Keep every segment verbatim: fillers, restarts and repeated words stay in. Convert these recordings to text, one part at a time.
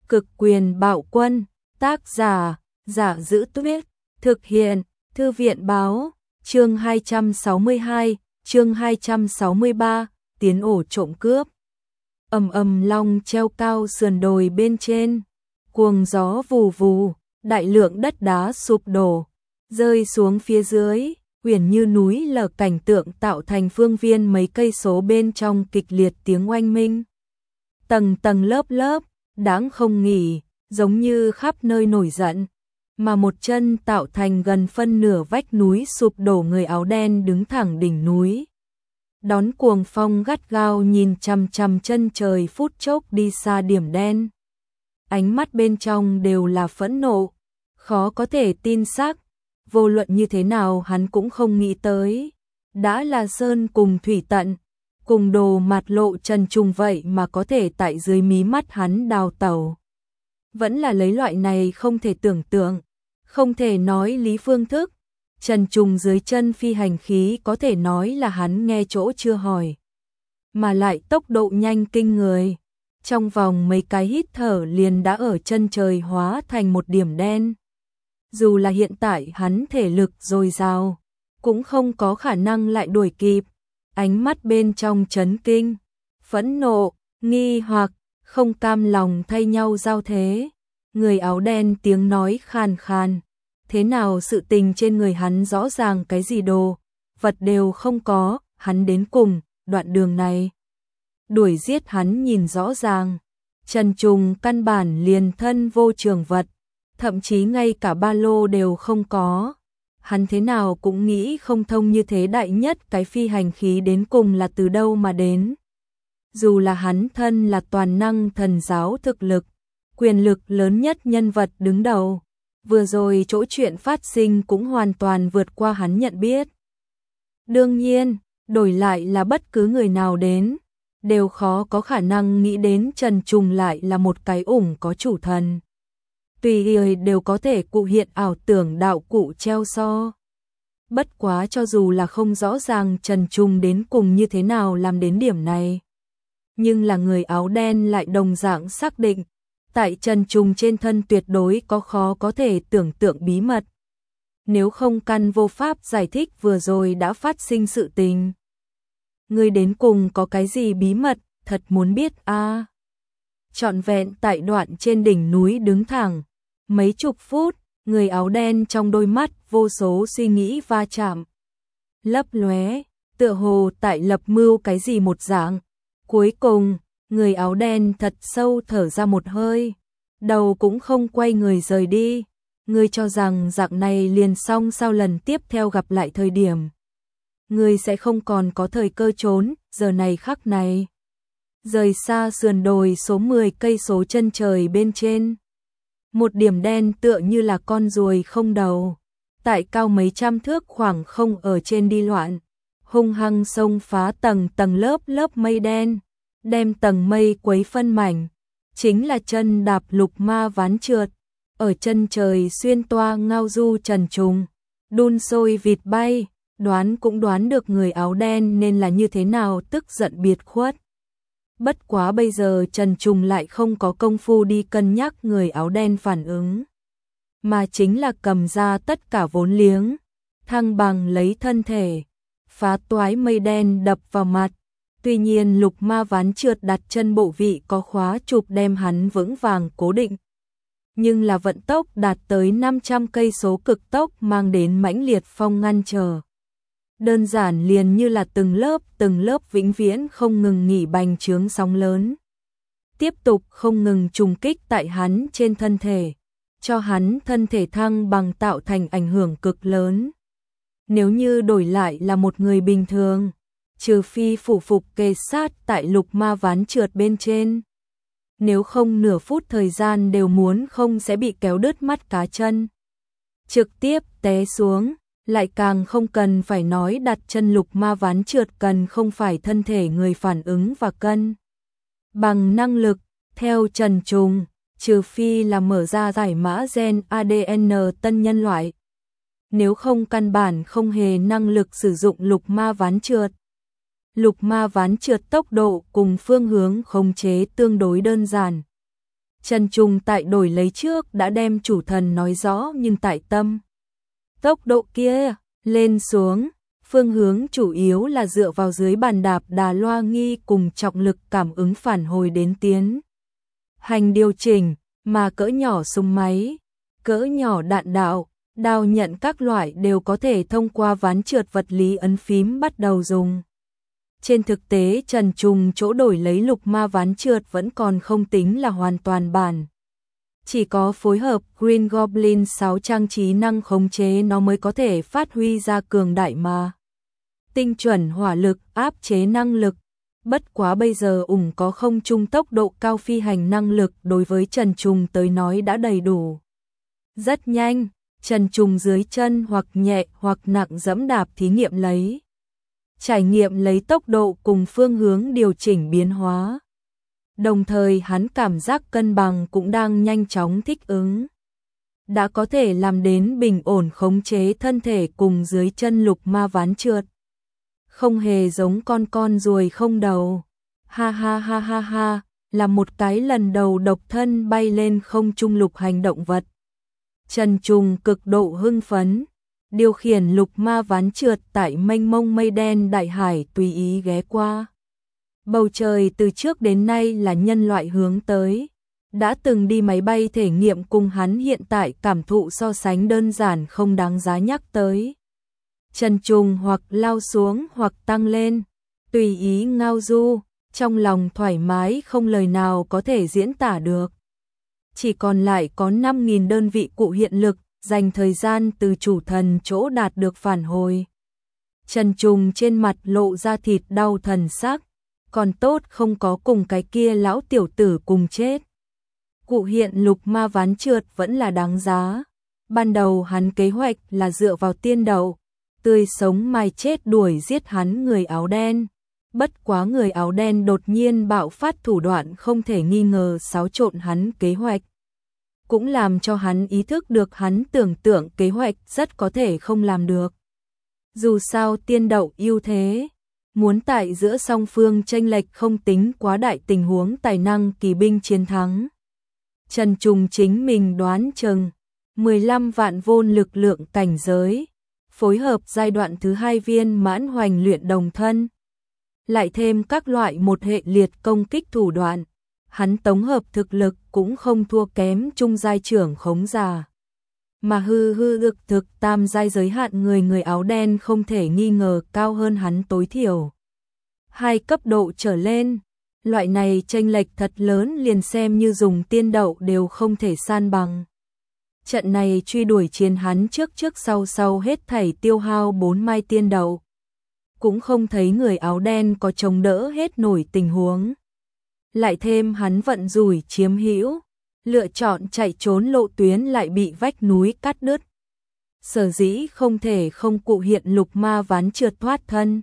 Cực quyền bạo quân, tác giả, Giả Dữ Tuyết, thực hiện, Thư viện báo, chương hai trăm sáu mươi hai, chương hai trăm sáu mươi ba, tiến ổ trộm cướp. Ầm ầm long treo cao sườn đồi bên trên, cuồng gió vù vù, đại lượng đất đá sụp đổ, rơi xuống phía dưới, uyển như núi lở, cảnh tượng tạo thành phương viên mấy cây số bên trong kịch liệt tiếng oanh minh. Tầng tầng lớp lớp, đáng không nghỉ, giống như khắp nơi nổi giận, mà một chân tạo thành gần phân nửa vách núi sụp đổ. Người áo đen đứng thẳng đỉnh núi, đón cuồng phong gắt gao nhìn chằm chằm chân trời, phút chốc đi xa điểm đen. Ánh mắt bên trong đều là phẫn nộ, khó có thể tin xác, vô luận như thế nào hắn cũng không nghĩ tới, đã là sơn cùng thủy tận, cùng đồ mặt lộ trần trùng vậy mà có thể tại dưới mí mắt hắn đào tẩu. Vẫn là lấy loại này không thể tưởng tượng, không thể nói lý phương thức, trần trùng dưới chân phi hành khí có thể nói là hắn nghe chỗ chưa hỏi, mà lại tốc độ nhanh kinh người, trong vòng mấy cái hít thở liền đã ở chân trời hóa thành một điểm đen. Dù là hiện tại hắn thể lực dồi dào, cũng không có khả năng lại đuổi kịp. Ánh mắt bên trong chấn kinh, phẫn nộ, nghi hoặc, không cam lòng thay nhau giao thế. Người áo đen tiếng nói khàn khàn, thế nào sự tình trên người hắn rõ ràng cái gì đồ vật đều không có, hắn đến cùng đoạn đường này đuổi giết hắn nhìn rõ ràng. Trần Trùng căn bản liền thân vô trường vật, thậm chí ngay cả ba lô đều không có. Hắn thế nào cũng nghĩ không thông như thế đại nhất cái phi hành khí đến cùng là từ đâu mà đến. Dù là hắn thân là toàn năng thần giáo thực lực, quyền lực lớn nhất nhân vật đứng đầu, vừa rồi chỗ chuyện phát sinh cũng hoàn toàn vượt qua hắn nhận biết. Đương nhiên, đổi lại là bất cứ người nào đến, đều khó có khả năng nghĩ đến Trần Trùng lại là một cái ủng có chủ thần. Tùy người đều có thể cụ hiện ảo tưởng đạo cụ treo so. Bất quá cho dù là không rõ ràng Trần Trùng đến cùng như thế nào làm đến điểm này, nhưng là người áo đen lại đồng dạng xác định, tại Trần Trùng trên thân tuyệt đối có khó có thể tưởng tượng bí mật. Nếu không căn vô pháp giải thích vừa rồi đã phát sinh sự tình. Người đến cùng có cái gì bí mật, thật muốn biết a. À. Trọn vẹn tại đoạn trên đỉnh núi đứng thẳng mấy chục phút, người áo đen trong đôi mắt vô số suy nghĩ va chạm, lấp lóe, tựa hồ tại lập mưu cái gì một dạng. Cuối cùng, người áo đen thật sâu thở ra một hơi, đầu cũng không quay người rời đi. Ngươi cho rằng dạng này liền xong sao? Lần tiếp theo gặp lại thời điểm, ngươi sẽ không còn có thời cơ trốn. Giờ này khắc này, rời xa sườn đồi số mười cây số chân trời bên trên, một điểm đen tựa như là con ruồi không đầu, tại cao mấy trăm thước khoảng không ở trên đi loạn, hung hăng xông phá tầng tầng lớp lớp mây đen, đem tầng mây quấy phân mảnh. Chính là chân đạp lục ma ván trượt, ở chân trời xuyên toa ngao du Trần Trùng, đun sôi vịt bay, đoán cũng đoán được người áo đen nên là như thế nào tức giận biệt khuất. Bất quá bây giờ Trần Trùng lại không có công phu đi cân nhắc người áo đen phản ứng, mà chính là cầm ra tất cả vốn liếng, thăng bằng lấy thân thể, phá toái mây đen đập vào mặt. Tuy nhiên lục ma ván trượt đặt chân bộ vị có khóa chụp đem hắn vững vàng cố định, nhưng là vận tốc đạt tới năm trăm cây số cực tốc mang đến mãnh liệt phong ngăn trở. Đơn giản liền như là từng lớp từng lớp vĩnh viễn không ngừng nghỉ bành trướng sóng lớn, tiếp tục không ngừng trùng kích tại hắn trên thân thể, cho hắn thân thể thăng bằng tạo thành ảnh hưởng cực lớn. Nếu như đổi lại là một người bình thường, trừ phi phủ phục kề sát tại lục ma ván trượt bên trên, nếu không nửa phút thời gian đều muốn không sẽ bị kéo đứt mắt cá chân, trực tiếp té xuống. Lại càng không cần phải nói đặt chân lục ma ván trượt cần không phải thân thể người phản ứng và cân bằng năng lực. Theo Trần Trùng, trừ phi là mở ra giải mã gen a đê en tân nhân loại, nếu không căn bản không hề năng lực sử dụng lục ma ván trượt. Lục ma ván trượt tốc độ cùng phương hướng khống chế tương đối đơn giản, Trần Trùng tại đổi lấy trước đã đem chủ thần nói rõ, nhưng tại tâm tốc độ kia lên xuống, phương hướng chủ yếu là dựa vào dưới bàn đạp đà loa nghi cùng trọng lực cảm ứng phản hồi đến tiến hành điều chỉnh, mà cỡ nhỏ súng máy, cỡ nhỏ đạn đạo, đao nhận các loại đều có thể thông qua ván trượt vật lý ấn phím bắt đầu dùng. Trên thực tế Trần Trùng chỗ đổi lấy lục ma ván trượt vẫn còn không tính là hoàn toàn bản. Chỉ có phối hợp Green Goblin sáu trang trí năng khống chế nó mới có thể phát huy ra cường đại mà. Tinh chuẩn hỏa lực, áp chế năng lực. Bất quá bây giờ ủng có không trung tốc độ cao phi hành năng lực đối với Trần Trùng tới nói đã đầy đủ. Rất nhanh, Trần Trùng dưới chân hoặc nhẹ hoặc nặng dẫm đạp thí nghiệm lấy. Trải nghiệm lấy tốc độ cùng phương hướng điều chỉnh biến hóa. Đồng thời hắn cảm giác cân bằng cũng đang nhanh chóng thích ứng. Đã có thể làm đến bình ổn khống chế thân thể cùng dưới chân lục ma ván trượt. Không hề giống con con ruồi không đầu. Ha ha ha ha ha, là một cái lần đầu độc thân bay lên không trung lục hành động vật. Trần Trùng cực độ hưng phấn, điều khiển lục ma ván trượt tại mênh mông mây đen đại hải tùy ý ghé qua. Bầu trời từ trước đến nay là nhân loại hướng tới. Đã từng đi máy bay thể nghiệm cùng hắn hiện tại cảm thụ so sánh đơn giản không đáng giá nhắc tới. Trần Trùng hoặc lao xuống hoặc tăng lên, tùy ý ngao du, trong lòng thoải mái không lời nào có thể diễn tả được. Chỉ còn lại có năm nghìn đơn vị cụ hiện lực, dành thời gian từ chủ thần chỗ đạt được phản hồi. Trần Trùng trên mặt lộ ra thịt đau thần sắc, còn tốt không có cùng cái kia lão tiểu tử cùng chết. Cụ hiện lục ma ván trượt vẫn là đáng giá. Ban đầu hắn kế hoạch là dựa vào tiên đậu, tươi sống mai chết đuổi giết hắn người áo đen. Bất quá người áo đen đột nhiên bạo phát thủ đoạn không thể nghi ngờ xáo trộn hắn kế hoạch. Cũng làm cho hắn ý thức được hắn tưởng tượng kế hoạch rất có thể không làm được. Dù sao tiên đậu ưu thế, muốn tại giữa song phương chênh lệch không tính quá đại tình huống tài năng kỳ binh chiến thắng. Trần Trùng chính mình đoán chừng mười lăm vạn vôn lực lượng cảnh giới, phối hợp giai đoạn thứ hai viên mãn hoành luyện đồng thân, lại thêm các loại một hệ liệt công kích thủ đoạn, hắn tổng hợp thực lực cũng không thua kém trung giai trưởng khống giả. Mà hư hư lực thực tam giai giới hạn người người áo đen không thể nghi ngờ cao hơn hắn tối thiểu hai cấp độ trở lên. Loại này chênh lệch thật lớn liền xem như dùng tiên đậu đều không thể san bằng. Trận này truy đuổi chiến hắn trước trước sau sau hết thảy tiêu hao bốn mai tiên đậu. Cũng không thấy người áo đen có chống đỡ hết nổi tình huống. Lại thêm hắn vận rủi chiếm hữu, lựa chọn chạy trốn lộ tuyến lại bị vách núi cắt đứt. Sở dĩ không thể không cụ hiện lục ma ván trượt thoát thân.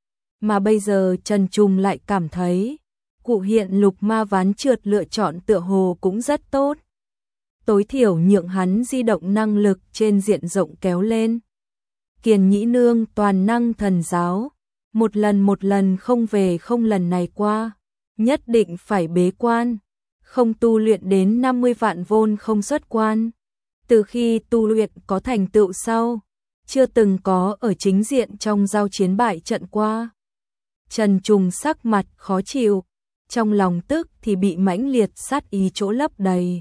Mà bây giờ Trần Trùng lại cảm thấy cụ hiện lục ma ván trượt lựa chọn tựa hồ cũng rất tốt. Tối thiểu nhượng hắn di động năng lực trên diện rộng kéo lên. Kiền Nhĩ Nương toàn năng thần giáo, một lần một lần không về không lần này qua, nhất định phải bế quan, không tu luyện đến năm mươi vạn vôn không xuất quan. Từ khi tu luyện có thành tựu sau, chưa từng có ở chính diện trong giao chiến bại trận qua. Trần Trùng sắc mặt khó chịu, trong lòng tức thì bị mãnh liệt sát ý chỗ lấp đầy.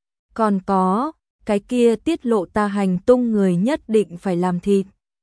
Còn có, cái kia tiết lộ ta hành tung người nhất định phải làm thịt.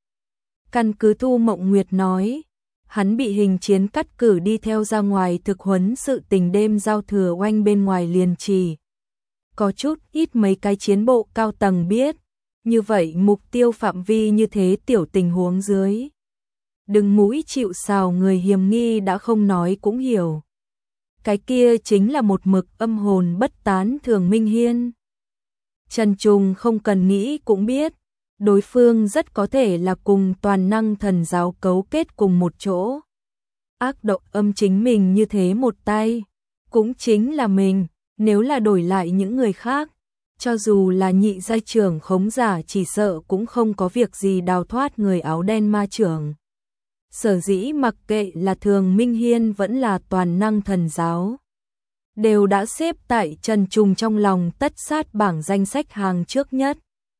Căn cứ Thu Mộng Nguyệt nói, hắn bị hình chiến cắt cử đi theo ra ngoài thực huấn sự tình đêm giao thừa oanh bên ngoài liền trì. Có chút ít mấy cái chiến bộ cao tầng biết, như vậy mục tiêu phạm vi như thế tiểu tình huống dưới. Đừng mũi chịu sào người hiềm nghi đã không nói cũng hiểu. Cái kia chính là một mực âm hồn bất tán Thường Minh Hiên. Trần Trùng không cần nghĩ cũng biết, đối phương rất có thể là cùng toàn năng thần giáo cấu kết cùng một chỗ. Ác độc âm chính mình như thế một tay, cũng chính là mình, nếu là đổi lại những người khác, cho dù là nhị giai trưởng khống giả chỉ sợ cũng không có việc gì đào thoát người áo đen ma trưởng. Sở dĩ mặc kệ là Thường Minh Hiên vẫn là toàn năng thần giáo. đều đã xếp tại Trần Trùng trong lòng tất sát bảng danh sách hàng trước nhất.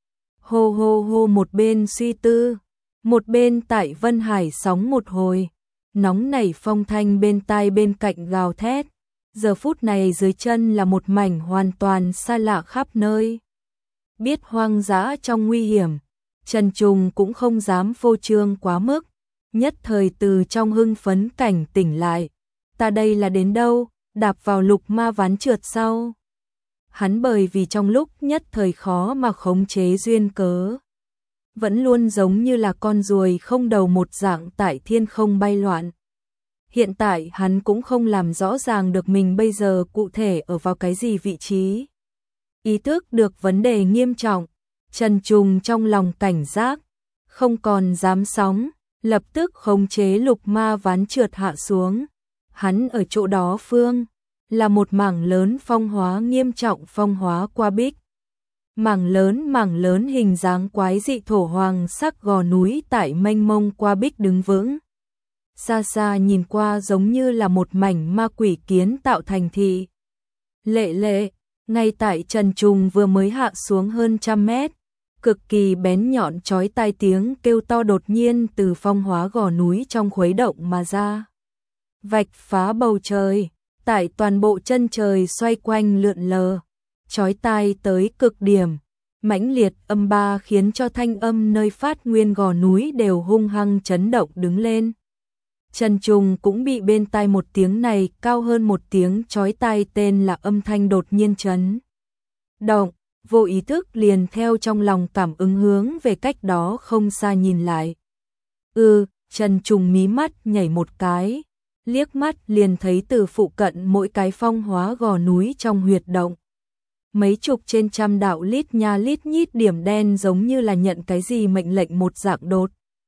Hô hô hô, một bên suy tư, một bên tại Vân Hải sóng một hồi, nóng nảy phong thanh bên tai bên cạnh gào thét. Giờ phút này dưới chân là một mảnh hoàn toàn xa lạ khắp nơi. Biết hoang dã trong nguy hiểm, Trần Trùng cũng không dám phô trương quá mức, nhất thời từ trong hưng phấn cảnh tỉnh lại. Ta đây là đến đâu, đạp vào lục ma ván trượt sau. Hắn bởi vì trong lúc nhất thời khó mà khống chế duyên cớ, vẫn luôn giống như là con ruồi không đầu một dạng tại thiên không bay loạn. Hiện tại hắn cũng không làm rõ ràng được mình bây giờ cụ thể ở vào cái gì vị trí. Ý thức được vấn đề nghiêm trọng, Trần Trùng trong lòng cảnh giác, không còn dám sóng, lập tức khống chế lục ma ván trượt hạ xuống. Hắn ở chỗ đó phương, là một mảng lớn phong hóa nghiêm trọng phong hóa qua bích. Mảng lớn mảng lớn hình dáng quái dị thổ hoàng sắc gò núi tại mênh mông qua bích đứng vững. Xa xa nhìn qua giống như là một mảnh ma quỷ kiến tạo thành thị. Lệ lệ, ngay tại Trần Trùng vừa mới hạ xuống hơn trăm mét, cực kỳ bén nhọn chói tai tiếng kêu to đột nhiên từ phong hóa gò núi trong khuấy động mà ra. Vạch phá bầu trời, tại toàn bộ chân trời xoay quanh lượn lờ, chói tai tới cực điểm, mãnh liệt âm ba khiến cho thanh âm nơi phát nguyên gò núi đều hung hăng chấn động đứng lên. Trần Trùng cũng bị bên tai một tiếng này cao hơn một tiếng chói tai tên là âm thanh đột nhiên chấn động, vô ý thức liền theo trong lòng cảm ứng hướng về cách đó không xa nhìn lại. Ừ, Trần Trùng mí mắt nhảy một cái, liếc mắt liền thấy từ phụ cận mỗi cái phong hóa gò núi trong huyệt động. Mấy chục trên trăm đạo lít nha lít nhít điểm đen giống như là nhận cái gì mệnh lệnh một dạng đột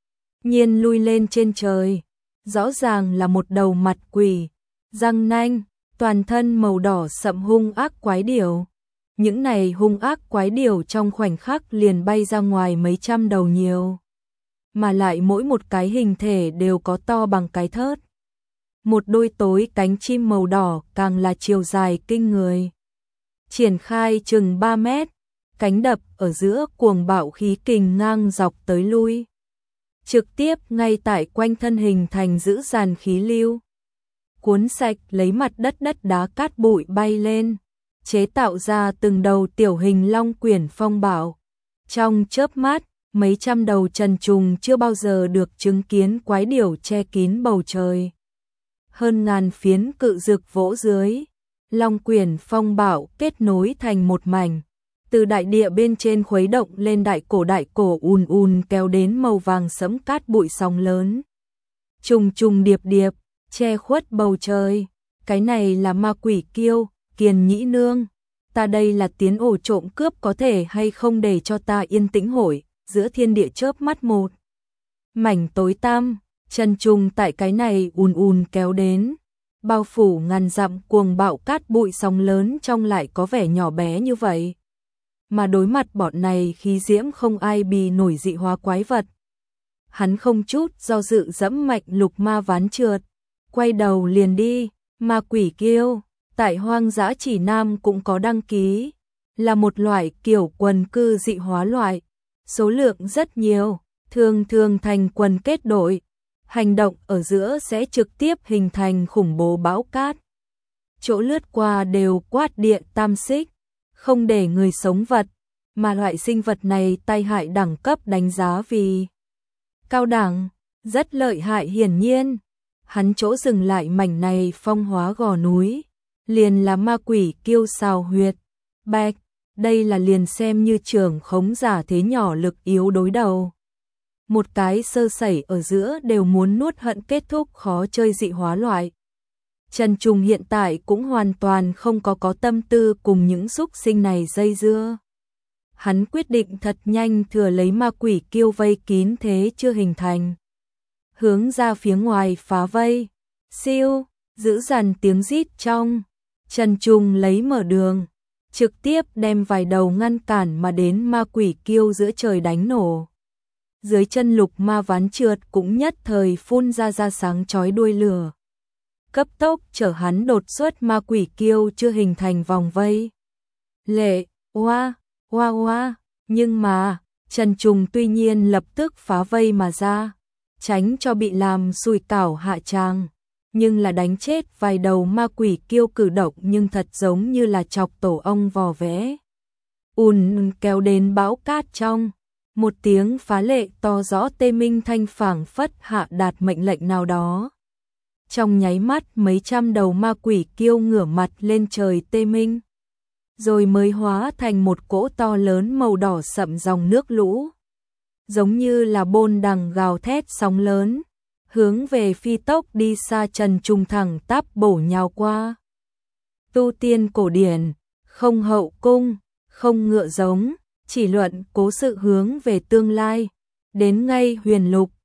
nhiên lui lên trên trời. Rõ ràng là một đầu mặt quỷ, răng nanh, toàn thân màu đỏ sậm hung ác quái điểu. Những này hung ác quái điểu trong khoảnh khắc liền bay ra ngoài mấy trăm đầu nhiều. Mà lại mỗi một cái hình thể đều có to bằng cái thớt. Một đôi tối cánh chim màu đỏ càng là chiều dài kinh người. Triển khai chừng ba mét, cánh đập ở giữa cuồng bạo khí kình ngang dọc tới lui. Trực tiếp ngay tại quanh thân hình thành giữ dàn khí lưu. Cuốn sạch lấy mặt đất đất đá cát bụi bay lên, chế tạo ra từng đầu tiểu hình long quyển phong bạo. Trong chớp mắt, mấy trăm đầu Trần Trùng chưa bao giờ được chứng kiến quái điểu che kín bầu trời. Hơn ngàn phiến cự dực vỗ dưới, long quyển phong bạo kết nối thành một mảnh. Từ đại địa bên trên khuấy động lên đại cổ đại cổ ùn ùn kéo đến màu vàng sẫm cát bụi sóng lớn. Trùng trùng điệp điệp, che khuất bầu trời. Cái này là ma quỷ kiêu, Kiền Nhĩ Nương. Ta đây là tiến ổ trộm cướp, có thể hay không để cho ta yên tĩnh hội, giữa thiên địa chớp mắt một. Mảnh tối tăm, Trần Trùng tại cái này ùn ùn kéo đến. Bao phủ ngàn dặm cuồng bạo cát bụi sóng lớn trong lại có vẻ nhỏ bé như vậy. Mà đối mặt bọn này khí diễm không ai bì nổi dị hóa quái vật. Hắn không chút do dự dẫm mạnh lục ma ván trượt, quay đầu liền đi. Ma quỷ kiêu, tại hoang dã chỉ nam cũng có đăng ký, là một loại kiểu quần cư dị hóa loại, số lượng rất nhiều, thường thường thành quần kết đội, hành động ở giữa sẽ trực tiếp hình thành khủng bố bão cát. Chỗ lướt qua đều quát điện tam xích, không để người sống vật, mà loại sinh vật này tai hại đẳng cấp đánh giá vì cao đẳng, rất lợi hại hiển nhiên. Hắn chỗ dừng lại mảnh này phong hóa gò núi, liền là ma quỷ kiêu xào huyệt. Bạch, đây là liền xem như trưởng khống giả thế nhỏ lực yếu đối đầu. Một cái sơ sẩy ở giữa đều muốn nuốt hận kết thúc khó chơi dị hóa loại. Trần Trùng hiện tại cũng hoàn toàn không có có tâm tư cùng những xúc sinh này dây dưa. Hắn quyết định thật nhanh thừa lấy ma quỷ kiêu vây kín thế chưa hình thành. Hướng ra phía ngoài phá vây, siêu, giữ dằn tiếng rít trong. Trần Trùng lấy mở đường, trực tiếp đem vài đầu ngăn cản mà đến ma quỷ kiêu giữa trời đánh nổ. Dưới chân lục ma ván trượt cũng nhất thời phun ra ra sáng chói đuôi lửa. cấp tốc chở hắn đột xuất ma quỷ kiêu chưa hình thành vòng vây. Lệ, oa, oa oa, nhưng mà, Trần Trùng tuy nhiên lập tức phá vây mà ra, tránh cho bị làm sùi cảo hạ tràng, nhưng là đánh chết vài đầu ma quỷ kiêu cử động nhưng thật giống như là chọc tổ ong vò vẽ. Ùn kéo đến bão cát trong, một tiếng phá lệ to rõ tê minh thanh phảng phất hạ đạt mệnh lệnh nào đó. Trong nháy mắt mấy trăm đầu ma quỷ kiêu ngửa mặt lên trời tê minh, rồi mới hóa thành một cỗ to lớn màu đỏ sậm dòng nước lũ, giống như là bôn đằng gào thét sóng lớn, hướng về phi tốc đi xa Trần Trùng thẳng tắp bổ nhào qua. Tu tiên cổ điển, không hậu cung, không ngựa giống, chỉ luận cố sự hướng về tương lai, đến ngay huyền lục,